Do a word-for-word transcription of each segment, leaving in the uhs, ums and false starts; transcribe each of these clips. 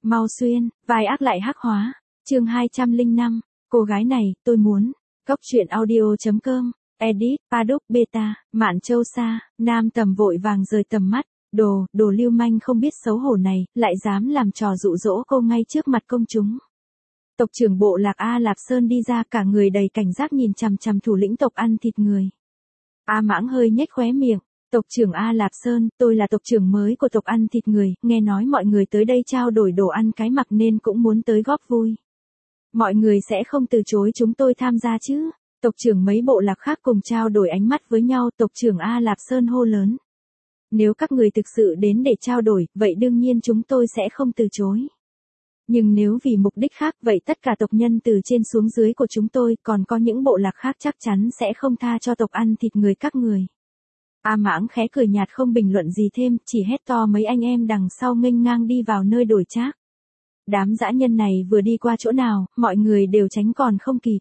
Mau xuyên, vai ác lại hắc hóa. Chương hai trăm lẻ năm, cô gái này, tôi muốn. Góc truyện audio.com, edit, Paddock Beta, Mạn Châu Sa, Nam Tầm vội vàng rời tầm mắt. Đồ, đồ lưu manh không biết xấu hổ này, lại dám làm trò dụ dỗ cô ngay trước mặt công chúng. Tộc trưởng bộ lạc A Lạp Sơn đi ra, cả người đầy cảnh giác nhìn chằm chằm thủ lĩnh tộc ăn thịt người. A Mãng hơi nhếch khóe miệng. Tộc trưởng A Lạp Sơn, tôi là tộc trưởng mới của tộc ăn thịt người, nghe nói mọi người tới đây trao đổi đồ ăn cái mặc nên cũng muốn tới góp vui. Mọi người sẽ không từ chối chúng tôi tham gia chứ? Tộc trưởng mấy bộ lạc khác cùng trao đổi ánh mắt với nhau, tộc trưởng A Lạp Sơn hô lớn. Nếu các người thực sự đến để trao đổi, vậy đương nhiên chúng tôi sẽ không từ chối. Nhưng nếu vì mục đích khác, vậy tất cả tộc nhân từ trên xuống dưới của chúng tôi, còn có những bộ lạc khác chắc chắn sẽ không tha cho tộc ăn thịt người các người. A Mãng khẽ cười nhạt không bình luận gì thêm, chỉ hét to mấy anh em đằng sau nghênh ngang đi vào nơi đổi trác. Đám dã nhân này vừa đi qua chỗ nào, mọi người đều tránh còn không kịp.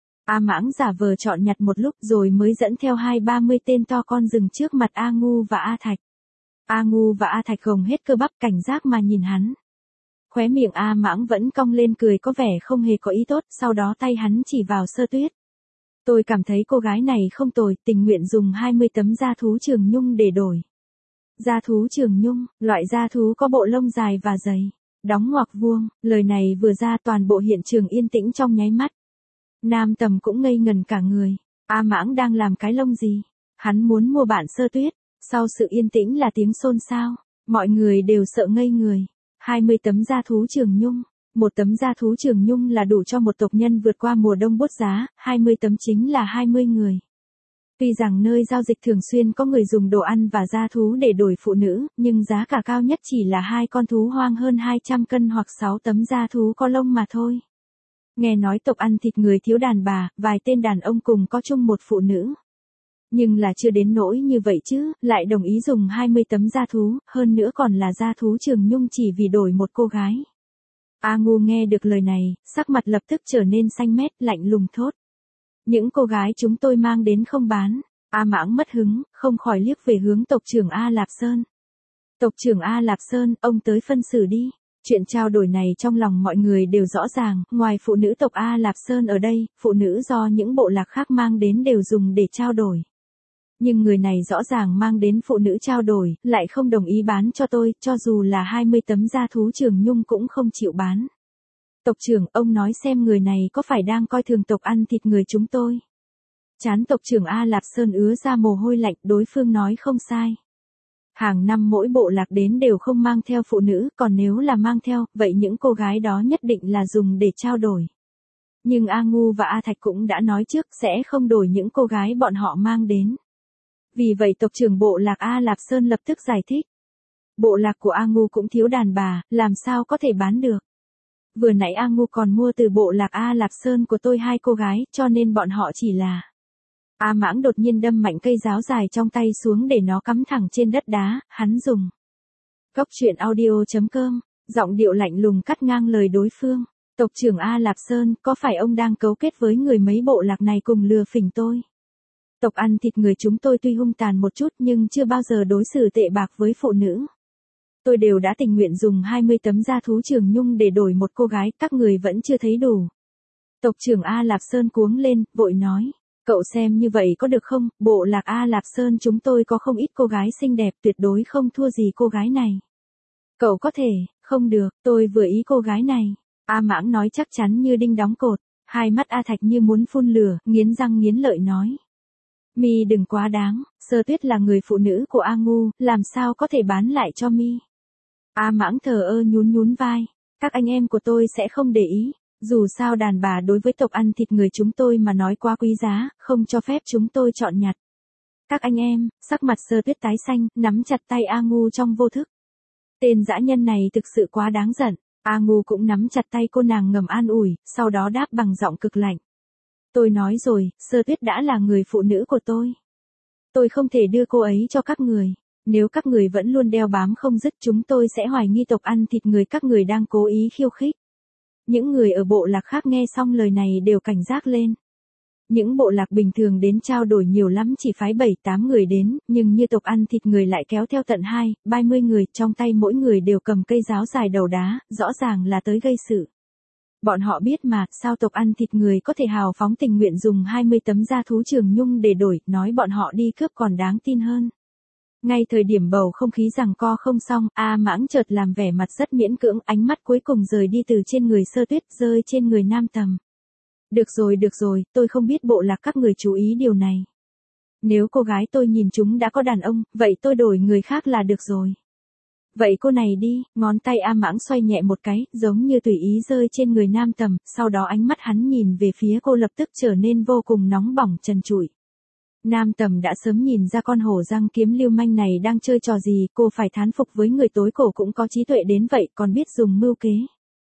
A Mãng giả vờ chọn nhặt một lúc rồi mới dẫn theo hai ba mươi tên to con rừng trước mặt A Ngu và A Thạch. A Ngu và A Thạch gồng hết cơ bắp cảnh giác mà nhìn hắn. Khóe miệng A Mãng vẫn cong lên cười có vẻ không hề có ý tốt, sau đó tay hắn chỉ vào Sơ Tuyết. Tôi cảm thấy cô gái này không tồi, tình nguyện dùng hai mươi tấm da thú trường nhung để đổi. Da thú trường nhung, loại da thú có bộ lông dài và dày, đóng ngoặc vuông, lời này vừa ra toàn bộ hiện trường yên tĩnh trong nháy mắt. Nam Tầm cũng ngây ngần cả người, A Mãng đang làm cái lông gì? Hắn muốn mua bản Sơ Tuyết, sau sự yên tĩnh là tiếng xôn xao, mọi người đều sợ ngây người. hai mươi tấm da thú trường nhung. Một tấm da thú trường nhung là đủ cho một tộc nhân vượt qua mùa đông buốt giá, hai mươi tấm chính là hai mươi người. Tuy rằng nơi giao dịch thường xuyên có người dùng đồ ăn và da thú để đổi phụ nữ, nhưng giá cả cao nhất chỉ là hai con thú hoang hơn hai trăm cân hoặc sáu tấm da thú có lông mà thôi. Nghe nói tộc ăn thịt người thiếu đàn bà, vài tên đàn ông cùng có chung một phụ nữ. Nhưng là chưa đến nỗi như vậy chứ, lại đồng ý dùng hai mươi tấm da thú, hơn nữa còn là da thú trường nhung chỉ vì đổi một cô gái. A Ngu nghe được lời này, sắc mặt lập tức trở nên xanh mét, lạnh lùng thốt. Những cô gái chúng tôi mang đến không bán. A Mãng mất hứng, không khỏi liếc về hướng tộc trưởng A Lạp Sơn. Tộc trưởng A Lạp Sơn, ông tới phân xử đi. Chuyện trao đổi này trong lòng mọi người đều rõ ràng, ngoài phụ nữ tộc A Lạp Sơn ở đây, phụ nữ do những bộ lạc khác mang đến đều dùng để trao đổi. Nhưng người này rõ ràng mang đến phụ nữ trao đổi, lại không đồng ý bán cho tôi, cho dù là hai mươi tấm da thú trường nhung cũng không chịu bán. Tộc trưởng, ông nói xem người này có phải đang coi thường tộc ăn thịt người chúng tôi. Trán tộc trưởng A Lạp Sơn ứa ra mồ hôi lạnh, đối phương nói không sai. Hàng năm mỗi bộ lạc đến đều không mang theo phụ nữ, còn nếu là mang theo, vậy những cô gái đó nhất định là dùng để trao đổi. Nhưng A Ngu và A Thạch cũng đã nói trước sẽ không đổi những cô gái bọn họ mang đến. Vì vậy tộc trưởng bộ lạc A Lạp Sơn lập tức giải thích. Bộ lạc của A Ngu cũng thiếu đàn bà, làm sao có thể bán được. Vừa nãy A Ngu còn mua từ bộ lạc A Lạp Sơn của tôi hai cô gái, cho nên bọn họ chỉ là... A Mãng đột nhiên đâm mạnh cây giáo dài trong tay xuống để nó cắm thẳng trên đất đá, hắn dùng. Góc truyện audio.com, giọng điệu lạnh lùng cắt ngang lời đối phương. Tộc trưởng A Lạp Sơn, có phải ông đang cấu kết với người mấy bộ lạc này cùng lừa phỉnh tôi? Tộc ăn thịt người chúng tôi tuy hung tàn một chút nhưng chưa bao giờ đối xử tệ bạc với phụ nữ. Tôi đều đã tình nguyện dùng hai mươi tấm da thú trường nhung để đổi một cô gái, các người vẫn chưa thấy đủ. Tộc trưởng A Lạp Sơn cuống lên, vội nói. Cậu xem như vậy có được không, bộ lạc A Lạp Sơn chúng tôi có không ít cô gái xinh đẹp tuyệt đối không thua gì cô gái này. Cậu có thể, không được, tôi vừa ý cô gái này. A Mãng nói chắc chắn như đinh đóng cột, hai mắt A Thạch như muốn phun lửa, nghiến răng nghiến lợi nói. Mi đừng quá đáng, Sơ Tuyết là người phụ nữ của A Ngu, làm sao có thể bán lại cho Mi. A Mãng thờ ơ nhún nhún vai, các anh em của tôi sẽ không để ý, dù sao đàn bà đối với tộc ăn thịt người chúng tôi mà nói quá quý giá, không cho phép chúng tôi chọn nhặt. Các anh em, sắc mặt Sơ Tuyết tái xanh, nắm chặt tay A Ngu trong vô thức. Tên dã nhân này thực sự quá đáng giận, A Ngu cũng nắm chặt tay cô nàng ngầm an ủi, sau đó đáp bằng giọng cực lạnh. Tôi nói rồi, Sơ Tuyết đã là người phụ nữ của tôi. Tôi không thể đưa cô ấy cho các người. Nếu các người vẫn luôn đeo bám không dứt chúng tôi sẽ hoài nghi tộc ăn thịt người các người đang cố ý khiêu khích. Những người ở bộ lạc khác nghe xong lời này đều cảnh giác lên. Những bộ lạc bình thường đến trao đổi nhiều lắm chỉ phái bảy tám người đến, nhưng như tộc ăn thịt người lại kéo theo tận hai, ba mươi người, trong tay mỗi người đều cầm cây giáo dài đầu đá, rõ ràng là tới gây sự. Bọn họ biết mà, sao tộc ăn thịt người có thể hào phóng tình nguyện dùng hai mươi tấm da thú Trường Nhung để đổi, nói bọn họ đi cướp còn đáng tin hơn. Ngay thời điểm bầu không khí giằng co không xong, A Mãng chợt làm vẻ mặt rất miễn cưỡng, ánh mắt cuối cùng rời đi từ trên người Sơ Tuyết rơi trên người Nam Tầm. Được rồi được rồi, tôi không biết bộ lạc các người chú ý điều này. Nếu cô gái tôi nhìn chúng đã có đàn ông, vậy tôi đổi người khác là được rồi. Vậy cô này đi, ngón tay A Mãng xoay nhẹ một cái, giống như tùy ý rơi trên người Nam Tầm, sau đó ánh mắt hắn nhìn về phía cô lập tức trở nên vô cùng nóng bỏng trần trụi. Nam Tầm đã sớm nhìn ra con hổ răng kiếm lưu manh này đang chơi trò gì, cô phải thán phục với người tối cổ cũng có trí tuệ đến vậy, còn biết dùng mưu kế.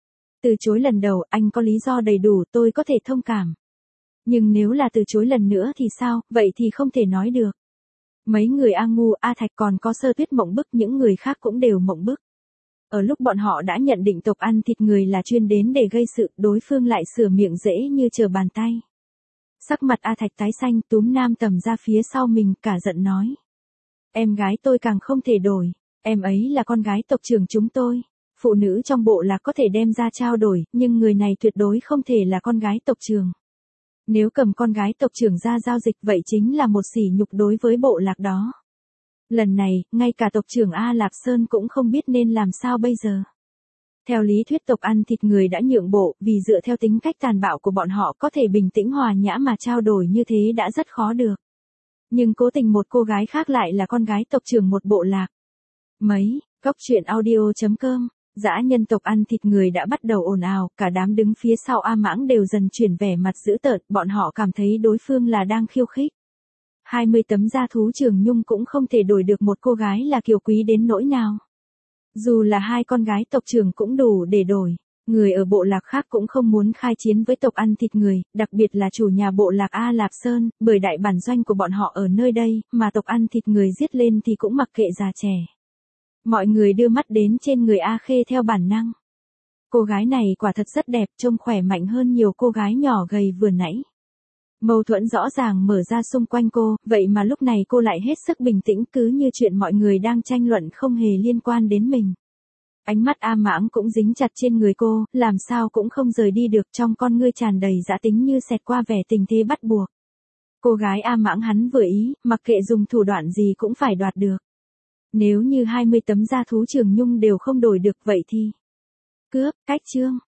Từ chối lần đầu, anh có lý do đầy đủ, tôi có thể thông cảm. Nhưng nếu là từ chối lần nữa thì sao, vậy thì không thể nói được. Mấy người A Ngu, A Thạch còn có Sơ Tuyết mộng bức, những người khác cũng đều mộng bức. Ở lúc bọn họ đã nhận định tộc ăn thịt người là chuyên đến để gây sự, đối phương lại sửa miệng dễ như trở bàn tay. Sắc mặt A Thạch tái xanh, túm Nam Tầm ra phía sau mình, cả giận nói. Em gái tôi càng không thể đổi, em ấy là con gái tộc trưởng chúng tôi. Phụ nữ trong bộ lạc có thể đem ra trao đổi, nhưng người này tuyệt đối không thể là con gái tộc trưởng. Nếu cầm con gái tộc trưởng ra giao dịch vậy chính là một sỉ nhục đối với bộ lạc đó. Lần này, ngay cả tộc trưởng A Lạp Sơn cũng không biết nên làm sao bây giờ. Theo lý thuyết tộc ăn thịt người đã nhượng bộ, vì dựa theo tính cách tàn bạo của bọn họ có thể bình tĩnh hòa nhã mà trao đổi như thế đã rất khó được. Nhưng cố tình một cô gái khác lại là con gái tộc trưởng một bộ lạc. Mấy, Cóc Truyện Audio chấm com. Dã nhân tộc ăn thịt người đã bắt đầu ồn ào, cả đám đứng phía sau A Mãng đều dần chuyển vẻ mặt dữ tợn, bọn họ cảm thấy đối phương là đang khiêu khích. hai mươi tấm da thú Trường Nhung cũng không thể đổi được một cô gái là kiều quý đến nỗi nào. Dù là hai con gái tộc trưởng cũng đủ để đổi. Người ở bộ lạc khác cũng không muốn khai chiến với tộc ăn thịt người, đặc biệt là chủ nhà bộ lạc A Lạp Sơn, bởi đại bản doanh của bọn họ ở nơi đây, mà tộc ăn thịt người giết lên thì cũng mặc kệ già trẻ. Mọi người đưa mắt đến trên người A Khê theo bản năng. Cô gái này quả thật rất đẹp, trông khỏe mạnh hơn nhiều cô gái nhỏ gầy vừa nãy. Mâu thuẫn rõ ràng mở ra xung quanh cô, vậy mà lúc này cô lại hết sức bình tĩnh cứ như chuyện mọi người đang tranh luận không hề liên quan đến mình. Ánh mắt A Mãng cũng dính chặt trên người cô, làm sao cũng không rời đi được, trong con ngươi tràn đầy dã tính như xẹt qua vẻ tình thế bắt buộc. Cô gái A Mãng hắn vừa ý, mặc kệ dùng thủ đoạn gì cũng phải đoạt được. Nếu như hai mươi tấm da thú Trường Nhung đều không đổi được vậy thì cướp, cách chương.